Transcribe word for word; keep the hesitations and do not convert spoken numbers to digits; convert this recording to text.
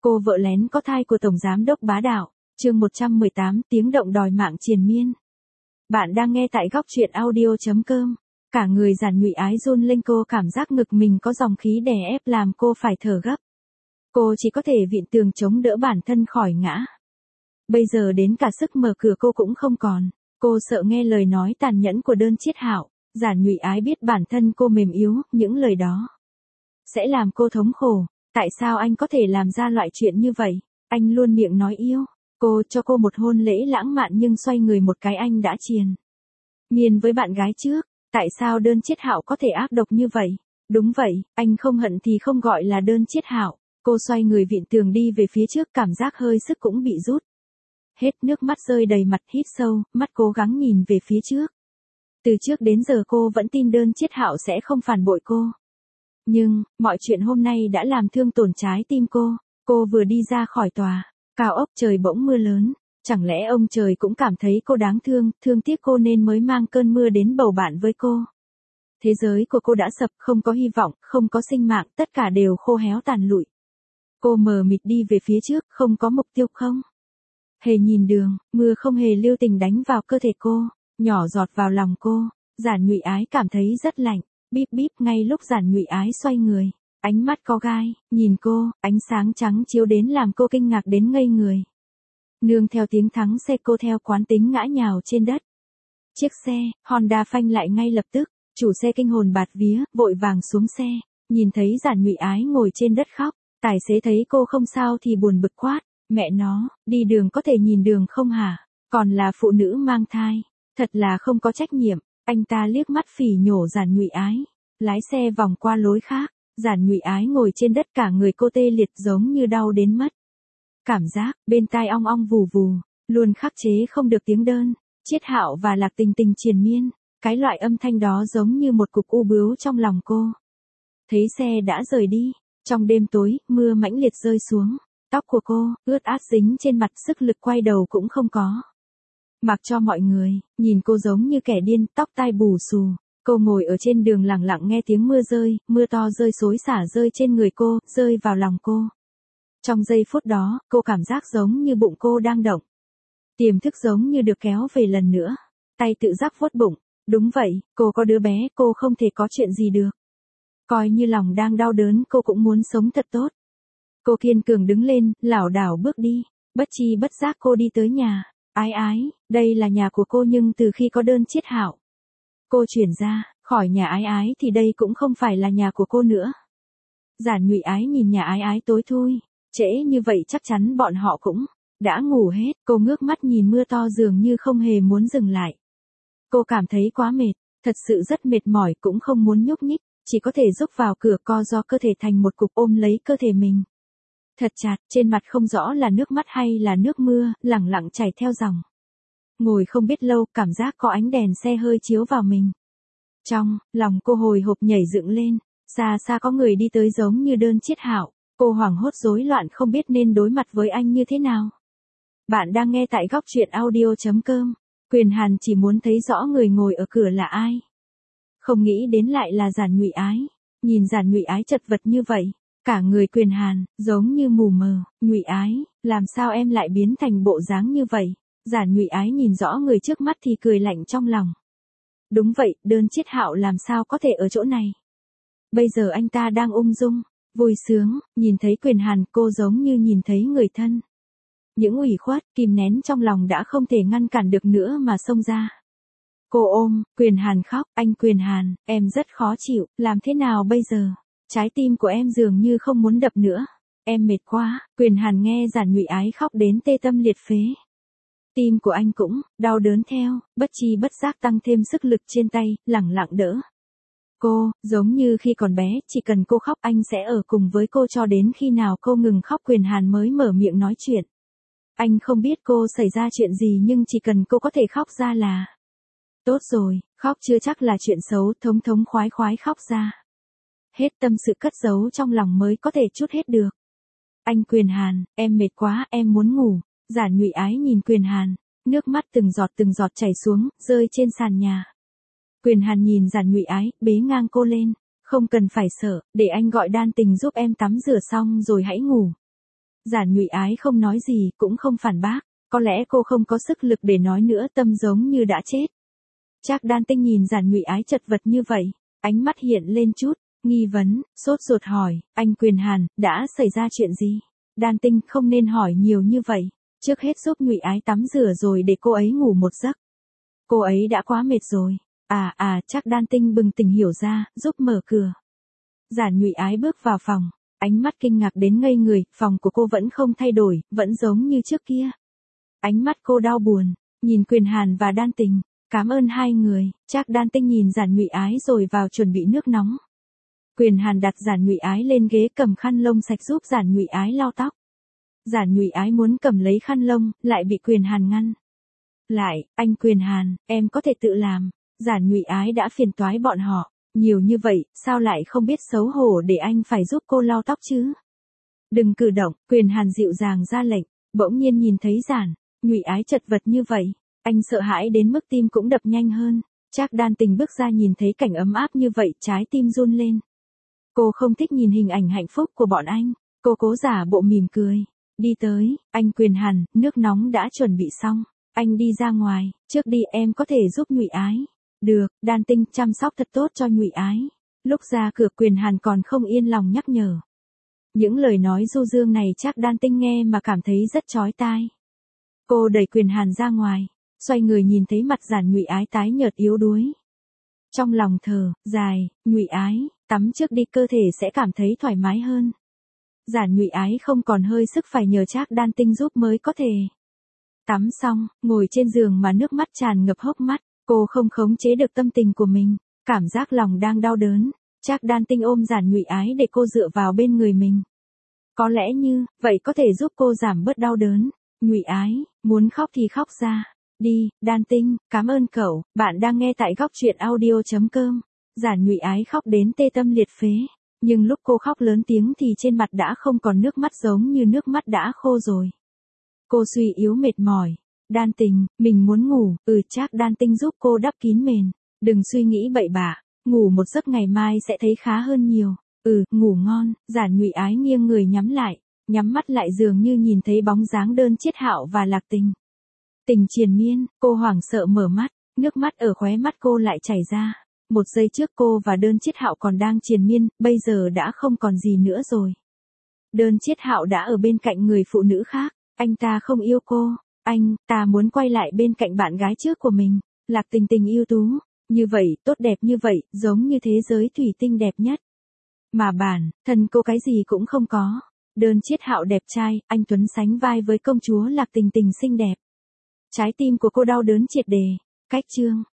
Cô vợ lén có thai của Tổng Giám đốc bá đạo, chương một trăm mười tám tiếng động đòi mạng triền miên. Bạn đang nghe tại góc truyện audio.com. Cả người Giản Nhụy Ái run lên, cô cảm giác ngực mình có dòng khí đè ép làm cô phải thở gấp. Cô chỉ có thể vịn tường chống đỡ bản thân khỏi ngã. Bây giờ đến cả sức mở cửa cô cũng không còn. Cô sợ nghe lời nói tàn nhẫn của Đơn Chiết Hạo. Giản Nhụy Ái biết bản thân cô mềm yếu, những lời đó sẽ làm cô thống khổ. Tại sao anh có thể làm ra loại chuyện như vậy? Anh luôn miệng nói yêu cô, cho cô một hôn lễ lãng mạn, nhưng xoay người một cái anh đã triền miên với bạn gái trước. Tại sao Đơn Chiết Hạo có thể ác độc như vậy? Đúng vậy, anh không hận thì không gọi là Đơn Chiết Hạo. Cô xoay người vịn tường đi về phía trước, cảm giác hơi sức cũng bị rút hết, nước mắt rơi đầy mặt, hít sâu, mắt cố gắng nhìn về phía trước. Từ trước đến giờ cô vẫn tin Đơn Chiết Hạo sẽ không phản bội cô. Nhưng, mọi chuyện hôm nay đã làm thương tổn trái tim cô. Cô vừa đi ra khỏi tòa cao ốc, trời bỗng mưa lớn. Chẳng lẽ ông trời cũng cảm thấy cô đáng thương, thương tiếc cô nên mới mang cơn mưa đến bầu bạn với cô? Thế giới của cô đã sập, không có hy vọng, không có sinh mạng, tất cả đều khô héo tàn lụi. Cô mờ mịt đi về phía trước, không có mục tiêu, không hề nhìn đường, mưa không hề lưu tình đánh vào cơ thể cô, nhỏ giọt vào lòng cô. Giản Nhụy Ái cảm thấy rất lạnh. Bíp bíp, ngay lúc Giản Nhụy Ái xoay người, ánh mắt có gai, nhìn cô, ánh sáng trắng chiếu đến làm cô kinh ngạc đến ngây người. Nương theo tiếng thắng xe, cô theo quán tính ngã nhào trên đất. Chiếc xe Honda phanh lại ngay lập tức, chủ xe kinh hồn bạt vía, vội vàng xuống xe, nhìn thấy Giản Nhụy Ái ngồi trên đất khóc. Tài xế thấy cô không sao thì buồn bực quát, mẹ nó, đi đường có thể nhìn đường không hả? Còn là phụ nữ mang thai, thật là không có trách nhiệm. Anh ta liếc mắt phỉ nhổ Giản Nhụy Ái, lái xe vòng qua lối khác. Giản Nhụy Ái ngồi trên đất, cả người cô tê liệt giống như đau đến mất cảm giác, bên tai ong ong vù vù, luôn khắc chế không được tiếng Đơn Chiết Hạo và Lạc Tình Tình triền miên. Cái loại âm thanh đó giống như một cục u bướu trong lòng cô. Thấy xe đã rời đi, trong đêm tối, mưa mãnh liệt rơi xuống. Tóc của cô ướt át dính trên mặt, sức lực quay đầu cũng không có. Mặc cho mọi người nhìn cô giống như kẻ điên, tóc tai bù xù. Cô ngồi ở trên đường lặng lặng nghe tiếng mưa rơi, mưa to rơi xối xả rơi trên người cô, rơi vào lòng cô. Trong giây phút đó, cô cảm giác giống như bụng cô đang động. Tiềm thức giống như được kéo về lần nữa. Tay tự giác vuốt bụng. Đúng vậy, cô có đứa bé, cô không thể có chuyện gì được. Coi như lòng đang đau đớn, cô cũng muốn sống thật tốt. Cô kiên cường đứng lên, lảo đảo bước đi. Bất chi bất giác cô đi tới nhà Ái Ái. Đây là nhà của cô, nhưng từ khi có Đơn Chiết Hạo, cô chuyển ra khỏi nhà Ái Ái thì đây cũng không phải là nhà của cô nữa. Giản Nhụy Ái nhìn nhà Ái Ái tối thui, trễ như vậy chắc chắn bọn họ cũng đã ngủ hết. Cô ngước mắt nhìn mưa to dường như không hề muốn dừng lại. Cô cảm thấy quá mệt, thật sự rất mệt mỏi, cũng không muốn nhúc nhích, chỉ có thể rúc vào cửa co do cơ thể thành một cục, ôm lấy cơ thể mình thật chặt. Trên mặt không rõ là nước mắt hay là nước mưa, lẳng lặng chảy theo dòng. Ngồi không biết lâu, cảm giác có ánh đèn xe hơi chiếu vào mình. Trong lòng cô hồi hộp nhảy dựng lên, xa xa có người đi tới giống như Đơn Chiết Hạo. Cô hoảng hốt rối loạn, không biết nên đối mặt với anh như thế nào. Bạn đang nghe tại góc truyện audio.com. Quyền Hàn chỉ muốn thấy rõ người ngồi ở cửa là ai. Không nghĩ đến lại là Giản Nhụy Ái. Nhìn Giản Nhụy Ái chật vật như vậy, cả người Quyền Hàn giống như mù mờ. Nhụy Ái, làm sao em lại biến thành bộ dáng như vậy? Giản Nhụy Ái nhìn rõ người trước mắt thì cười lạnh trong lòng. Đúng vậy, Đơn Chiết Hạo làm sao có thể ở chỗ này? Bây giờ anh ta đang ung dung, vui sướng, nhìn thấy Quyền Hàn, cô giống như nhìn thấy người thân. Những ủy khuất, kìm nén trong lòng đã không thể ngăn cản được nữa mà xông ra. Cô ôm Quyền Hàn khóc, anh Quyền Hàn, em rất khó chịu, làm thế nào bây giờ? Trái tim của em dường như không muốn đập nữa. Em mệt quá. Quyền Hàn nghe Giản Nhụy Ái khóc đến tê tâm liệt phế. Tim của anh cũng đau đớn theo, bất chi bất giác tăng thêm sức lực trên tay, lẳng lặng đỡ cô, giống như khi còn bé, chỉ cần cô khóc anh sẽ ở cùng với cô cho đến khi nào cô ngừng khóc. Quyền Hàn mới mở miệng nói chuyện. Anh không biết cô xảy ra chuyện gì, nhưng chỉ cần cô có thể khóc ra là tốt rồi. Khóc chưa chắc là chuyện xấu, thống thống khoái khoái khóc ra. Hết tâm sự cất giấu trong lòng mới có thể trút hết được. Anh Quyền Hàn, em mệt quá, em muốn ngủ. Giản Nhụy Ái nhìn Quyền Hàn, nước mắt từng giọt từng giọt chảy xuống, rơi trên sàn nhà. Quyền Hàn nhìn Giản Nhụy Ái, bế ngang cô lên. Không cần phải sợ, để anh gọi đan tình giúp em tắm rửa xong rồi hãy ngủ. Giản Nhụy Ái không nói gì, cũng không phản bác, có lẽ cô không có sức lực để nói nữa, tâm giống như đã chết. Trác Đan Tinh nhìn Giản Nhụy Ái chật vật như vậy, ánh mắt hiện lên chút nghi vấn, sốt ruột hỏi, anh Quyền Hàn, đã xảy ra chuyện gì? Đan Tinh không nên hỏi nhiều như vậy, trước hết giúp Nhụy Ái tắm rửa rồi để cô ấy ngủ một giấc. Cô ấy đã quá mệt rồi. À à, Trác Đan Tinh bừng tỉnh hiểu ra, giúp mở cửa. Giản Nhụy Ái bước vào phòng, ánh mắt kinh ngạc đến ngây người, phòng của cô vẫn không thay đổi, vẫn giống như trước kia. Ánh mắt cô đau buồn, nhìn Quyền Hàn và Đan Tình, cảm ơn hai người. Trác Đan Tinh nhìn Giản Nhụy Ái rồi vào chuẩn bị nước nóng. Quyền Hàn đặt Giản Nhụy Ái lên ghế, cầm khăn lông sạch giúp Giản Nhụy Ái lau tóc. Giản Nhụy Ái muốn cầm lấy khăn lông, lại bị Quyền Hàn ngăn. Lại, anh Quyền Hàn, em có thể tự làm. Giản Nhụy Ái đã phiền toái bọn họ nhiều như vậy, sao lại không biết xấu hổ để anh phải giúp cô lau tóc chứ? Đừng cử động, Quyền Hàn dịu dàng ra lệnh. Bỗng nhiên nhìn thấy Giản Nhụy Ái chật vật như vậy, anh sợ hãi đến mức tim cũng đập nhanh hơn. Trác Đan Tình bước ra nhìn thấy cảnh ấm áp như vậy, trái tim run lên. Cô không thích nhìn hình ảnh hạnh phúc của bọn anh, cô cố giả bộ mỉm cười. Đi tới, anh Quyền Hàn, nước nóng đã chuẩn bị xong, anh đi ra ngoài, trước đi em có thể giúp Nhụy Ái. Được, Đan Tinh chăm sóc thật tốt cho Nhụy Ái. Lúc ra cửa Quyền Hàn còn không yên lòng nhắc nhở. Những lời nói du dương này Trác Đan Tinh nghe mà cảm thấy rất chói tai. Cô đẩy Quyền Hàn ra ngoài, xoay người nhìn thấy mặt Giản Nhụy Ái tái nhợt yếu đuối. Trong lòng thở dài, Nhụy Ái, tắm trước đi, cơ thể sẽ cảm thấy thoải mái hơn. Giản Nhụy Ái không còn hơi sức, phải nhờ Trác Đan Tinh giúp mới có thể. Tắm xong, ngồi trên giường mà nước mắt tràn ngập hốc mắt, cô không khống chế được tâm tình của mình, cảm giác lòng đang đau đớn. Trác Đan Tinh ôm Giản Nhụy Ái để cô dựa vào bên người mình. Có lẽ như vậy có thể giúp cô giảm bớt đau đớn. Nhụy Ái, muốn khóc thì khóc ra. Đi, Đan Tinh, cảm ơn cậu. Bạn đang nghe tại góc truyện audio chấm com. Giản Nhụy Ái khóc đến tê tâm liệt phế, nhưng lúc cô khóc lớn tiếng thì trên mặt đã không còn nước mắt, giống như nước mắt đã khô rồi. Cô suy yếu mệt mỏi. Đan Tình, mình muốn ngủ. Ừ, Trác Đan Tinh giúp cô đắp kín mền. Đừng suy nghĩ bậy bạ, ngủ một giấc ngày mai sẽ thấy khá hơn nhiều. Ừ, ngủ ngon. Giản Nhụy Ái nghiêng người nhắm lại, nhắm mắt lại dường như nhìn thấy bóng dáng Đơn Chiết Hạo và Lạc Tình. Tình triền miên, cô hoảng sợ mở mắt, nước mắt ở khóe mắt cô lại chảy ra. Một giây trước cô và Đơn Chiết Hạo còn đang triền miên, bây giờ đã không còn gì nữa rồi. Đơn Chiết Hạo đã ở bên cạnh người phụ nữ khác, anh ta không yêu cô, anh ta muốn quay lại bên cạnh bạn gái trước của mình. Lạc Tình Tình ưu tú, như vậy, tốt đẹp như vậy, giống như thế giới thủy tinh đẹp nhất. Mà bản thân cô cái gì cũng không có. Đơn Chiết Hạo đẹp trai, anh tuấn sánh vai với công chúa Lạc Tình Tình xinh đẹp. Trái tim của cô đau đớn triệt đề. Cách chương